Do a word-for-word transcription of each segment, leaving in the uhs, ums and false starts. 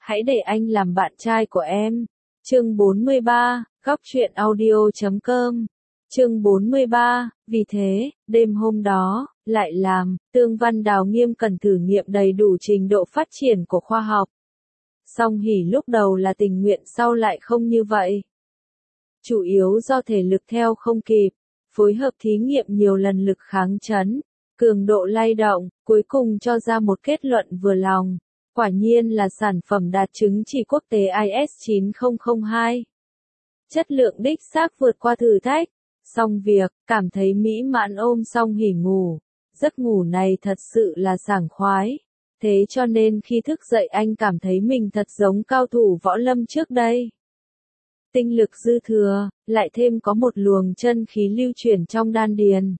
hãy để anh làm bạn trai của em. Chương bốn mươi ba, góc truyện audio chấm com. Chương bốn mươi ba, vì thế, đêm hôm đó, lại làm, Tương Văn Đào nghiêm cẩn thử nghiệm đầy đủ trình độ phát triển của khoa học. Song Hỷ lúc đầu là tình nguyện, sau lại không như vậy. Chủ yếu do thể lực theo không kịp, phối hợp thí nghiệm nhiều lần lực kháng chấn, cường độ lay động, cuối cùng cho ra một kết luận vừa lòng. Quả nhiên là sản phẩm đạt chứng chỉ quốc tế I S chín không không hai. Chất lượng đích xác vượt qua thử thách. Xong việc, cảm thấy mỹ mãn ôm Song Hỷ ngủ. Giấc ngủ này thật sự là sảng khoái. Thế cho nên khi thức dậy anh cảm thấy mình thật giống cao thủ võ lâm trước đây. Tinh lực dư thừa, lại thêm có một luồng chân khí lưu chuyển trong đan điền.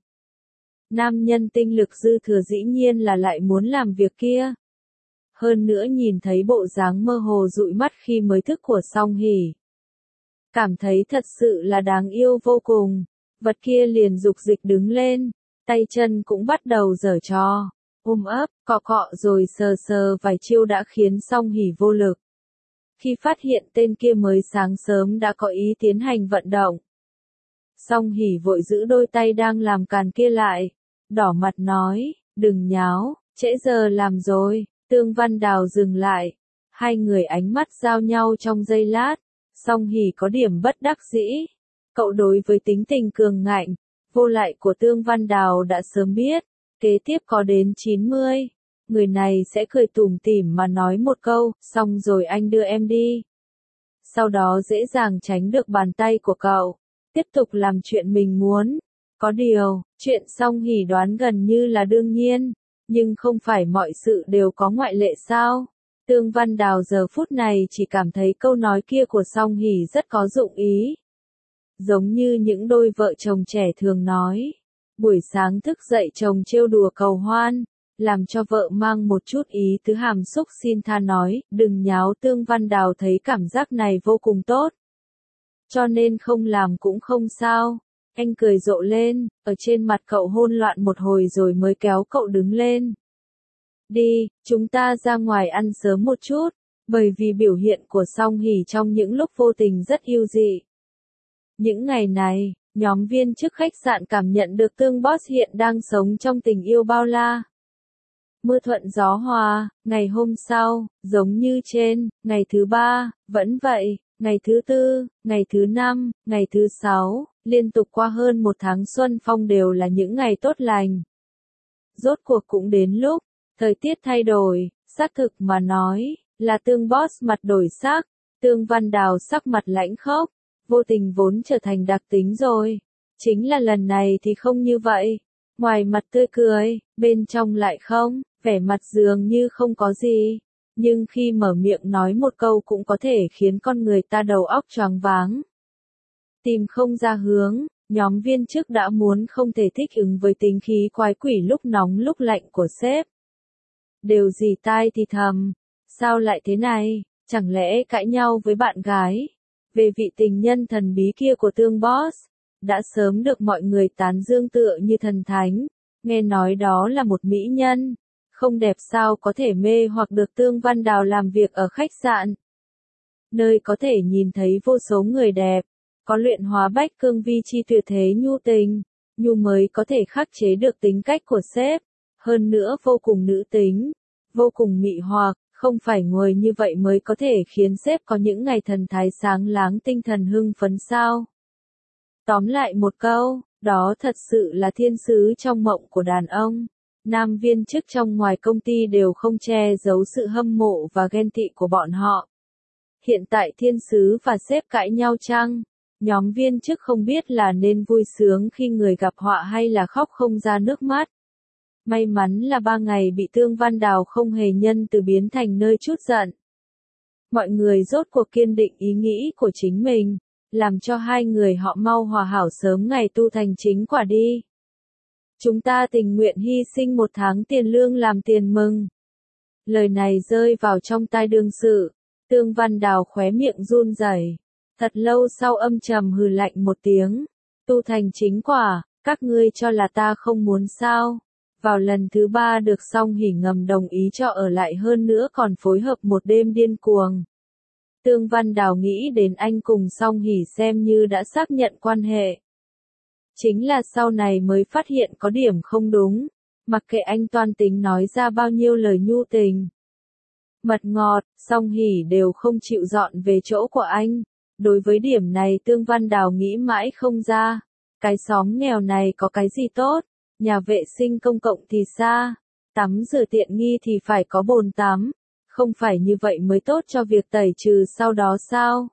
Nam nhân tinh lực dư thừa dĩ nhiên là lại muốn làm việc kia. Hơn nữa nhìn thấy bộ dáng mơ hồ dụi mắt khi mới thức của Song Hỷ. Cảm thấy thật sự là đáng yêu vô cùng. Vật kia liền dục dịch đứng lên, tay chân cũng bắt đầu giở trò, ôm ấp, cọ cọ rồi sờ sờ vài chiêu đã khiến Song Hỷ vô lực. Khi phát hiện tên kia mới sáng sớm đã có ý tiến hành vận động. Song Hỷ vội giữ đôi tay đang làm càn kia lại, đỏ mặt nói, đừng nháo, trễ giờ làm rồi. Tương Văn Đào dừng lại, hai người ánh mắt giao nhau trong giây lát, Song Hỷ có điểm bất đắc dĩ. Cậu đối với tính tình cường ngạnh, vô lại của Tương Văn Đào đã sớm biết, kế tiếp có đến chín mươi, người này sẽ cười tủm tỉm mà nói một câu, xong rồi anh đưa em đi. Sau đó dễ dàng tránh được bàn tay của cậu, tiếp tục làm chuyện mình muốn. Có điều, chuyện Song Hỷ đoán gần như là đương nhiên, nhưng không phải mọi sự đều có ngoại lệ sao? Tương Văn Đào giờ phút này chỉ cảm thấy câu nói kia của Song Hỷ rất có dụng ý. Giống như những đôi vợ chồng trẻ thường nói, buổi sáng thức dậy chồng trêu đùa cầu hoan, làm cho vợ mang một chút ý tứ hàm xúc xin tha nói, đừng nháo. Tương Văn Đào thấy cảm giác này vô cùng tốt. Cho nên không làm cũng không sao. Anh cười rộ lên, ở trên mặt cậu hôn loạn một hồi rồi mới kéo cậu đứng lên. Đi, chúng ta ra ngoài ăn sớm một chút, bởi vì biểu hiện của Song Hỷ trong những lúc vô tình rất yêu dị. Những ngày này, nhóm viên chức khách sạn cảm nhận được Tương Boss hiện đang sống trong tình yêu bao la. Mưa thuận gió hòa, ngày hôm sau, giống như trên, ngày thứ ba, vẫn vậy, ngày thứ tư, ngày thứ năm, ngày thứ sáu, liên tục qua hơn một tháng xuân phong đều là những ngày tốt lành. Rốt cuộc cũng đến lúc, thời tiết thay đổi, xác thực mà nói, là Tương Boss mặt đổi sắc, Tương Văn Đào sắc mặt lãnh khốc, vô tình vốn trở thành đặc tính rồi. Chính là lần này thì không như vậy, ngoài mặt tươi cười, bên trong lại không, vẻ mặt dường như không có gì, nhưng khi mở miệng nói một câu cũng có thể khiến con người ta đầu óc choáng váng. Tìm không ra hướng, nhóm viên chức đã muốn không thể thích ứng với tính khí quái quỷ lúc nóng lúc lạnh của sếp. Đều dì tai thì thầm, sao lại thế này, chẳng lẽ cãi nhau với bạn gái, về vị tình nhân thần bí kia của Tương Boss, đã sớm được mọi người tán dương tựa như thần thánh, nghe nói đó là một mỹ nhân, không đẹp sao có thể mê hoặc được Tương Văn Đào làm việc ở khách sạn. Nơi có thể nhìn thấy vô số người đẹp, có luyện hóa bách cương vi chi tuyệt thế nhu tình, nhu mới có thể khắc chế được tính cách của sếp, hơn nữa vô cùng nữ tính, vô cùng mị hoặc, không phải ngồi như vậy mới có thể khiến sếp có những ngày thần thái sáng láng tinh thần hưng phấn sao. Tóm lại một câu, đó thật sự là thiên sứ trong mộng của đàn ông. Nam viên chức trong ngoài công ty đều không che giấu sự hâm mộ và ghen tị của bọn họ. Hiện tại thiên sứ và sếp cãi nhau chăng? Nhóm viên chức không biết là nên vui sướng khi người gặp họa hay là khóc không ra nước mắt. May mắn là ba ngày bị Tương Văn Đào không hề nhân từ biến thành nơi trút giận. Mọi người rốt cuộc kiên định ý nghĩ của chính mình, làm cho hai người họ mau hòa hảo sớm ngày tu thành chính quả đi. Chúng ta tình nguyện hy sinh một tháng tiền lương làm tiền mừng. Lời này rơi vào trong tai đương sự, Tương Văn Đào khóe miệng run rẩy. Thật lâu sau âm trầm hừ lạnh một tiếng. Tu thành chính quả, các ngươi cho là ta không muốn sao? Vào lần thứ ba được Song Hỷ ngầm đồng ý cho ở lại, hơn nữa còn phối hợp một đêm điên cuồng. Tương Văn Đào nghĩ đến anh cùng Song Hỷ xem như đã xác nhận quan hệ. Chính là sau này mới phát hiện có điểm không đúng, mặc kệ anh toan tính nói ra bao nhiêu lời nhu tình, mật ngọt, Song Hỷ đều không chịu dọn về chỗ của anh. Đối với điểm này Tương Văn Đào nghĩ mãi không ra. Cái xóm nghèo này có cái gì tốt, nhà vệ sinh công cộng thì xa, tắm rửa tiện nghi thì phải có bồn tắm, không phải như vậy mới tốt cho việc tẩy trừ sau đó sao?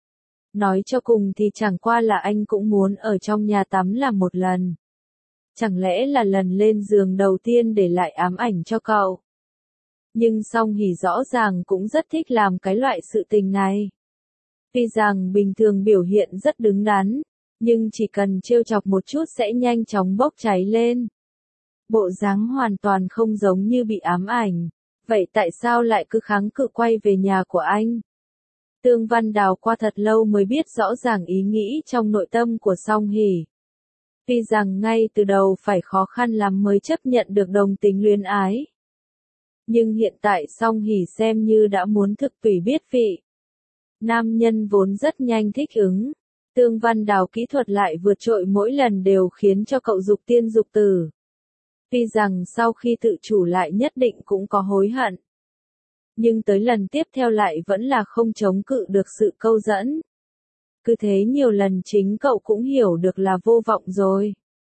Nói cho cùng thì chẳng qua là anh cũng muốn ở trong nhà tắm là một lần. Chẳng lẽ là lần lên giường đầu tiên để lại ám ảnh cho cậu? Nhưng Song Hỷ rõ ràng cũng rất thích làm cái loại sự tình này. Tuy rằng bình thường biểu hiện rất đứng đắn, nhưng chỉ cần trêu chọc một chút sẽ nhanh chóng bốc cháy lên. Bộ dáng hoàn toàn không giống như bị ám ảnh. Vậy tại sao lại cứ kháng cự quay về nhà của anh? Tương Văn Đào qua thật lâu mới biết rõ ràng ý nghĩ trong nội tâm của Song Hỷ. Tuy rằng ngay từ đầu phải khó khăn lắm mới chấp nhận được đồng tính luyến ái. Nhưng hiện tại Song Hỷ xem như đã muốn thực tùy biết vị. Nam nhân vốn rất nhanh thích ứng. Tương Văn Đào kỹ thuật lại vượt trội mỗi lần đều khiến cho cậu dục tiên dục tử. Tuy rằng sau khi tự chủ lại nhất định cũng có hối hận. Nhưng tới lần tiếp theo lại vẫn là không chống cự được sự câu dẫn. Cứ thế nhiều lần chính cậu cũng hiểu được là vô vọng rồi.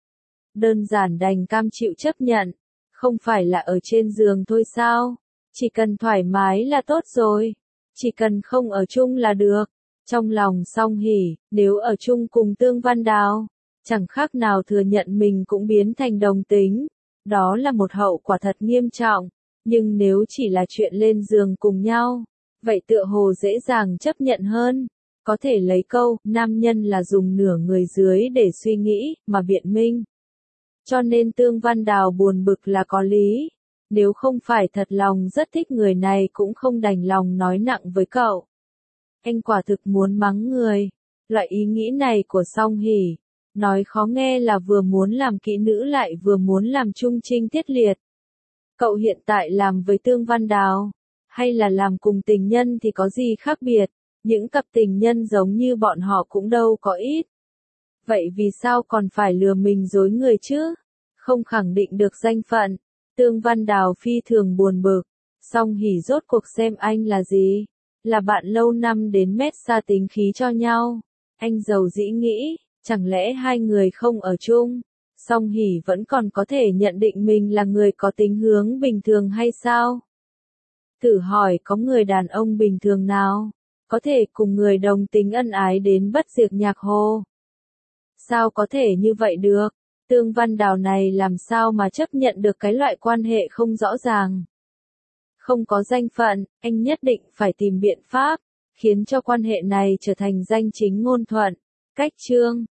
Đơn giản đành cam chịu chấp nhận. Không phải là ở trên giường thôi sao? Chỉ cần thoải mái là tốt rồi. Chỉ cần không ở chung là được. Trong lòng Song Hỷ, nếu ở chung cùng Tương Văn Đào, chẳng khác nào thừa nhận mình cũng biến thành đồng tính. Đó là một hậu quả thật nghiêm trọng. Nhưng nếu chỉ là chuyện lên giường cùng nhau, vậy tựa hồ dễ dàng chấp nhận hơn. Có thể lấy câu, nam nhân là dùng nửa người dưới để suy nghĩ, mà biện minh. Cho nên Tương Văn Đào buồn bực là có lý. Nếu không phải thật lòng rất thích người này cũng không đành lòng nói nặng với cậu. Anh quả thực muốn mắng người. Loại ý nghĩ này của Song Hỷ, nói khó nghe là vừa muốn làm kỹ nữ lại vừa muốn làm trung trinh tiết liệt. Cậu hiện tại làm với Tương Văn Đào, hay là làm cùng tình nhân thì có gì khác biệt, những cặp tình nhân giống như bọn họ cũng đâu có ít. Vậy vì sao còn phải lừa mình dối người chứ? Không khẳng định được danh phận. Tương Văn Đào phi thường buồn bực. Song Hỷ rốt cuộc xem anh là gì? Là bạn lâu năm đến mét xa tính khí cho nhau. Anh giàu dĩ nghĩ, chẳng lẽ hai người không ở chung? Song Hỷ vẫn còn có thể nhận định mình là người có tính hướng bình thường hay sao? Thử hỏi có người đàn ông bình thường nào có thể cùng người đồng tính ân ái đến bất diệt nhạc hồ? Sao có thể như vậy được? Tương Văn Đào này làm sao mà chấp nhận được cái loại quan hệ không rõ ràng, không có danh phận. Anh nhất định phải tìm biện pháp khiến cho quan hệ này trở thành danh chính ngôn thuận. Cách chương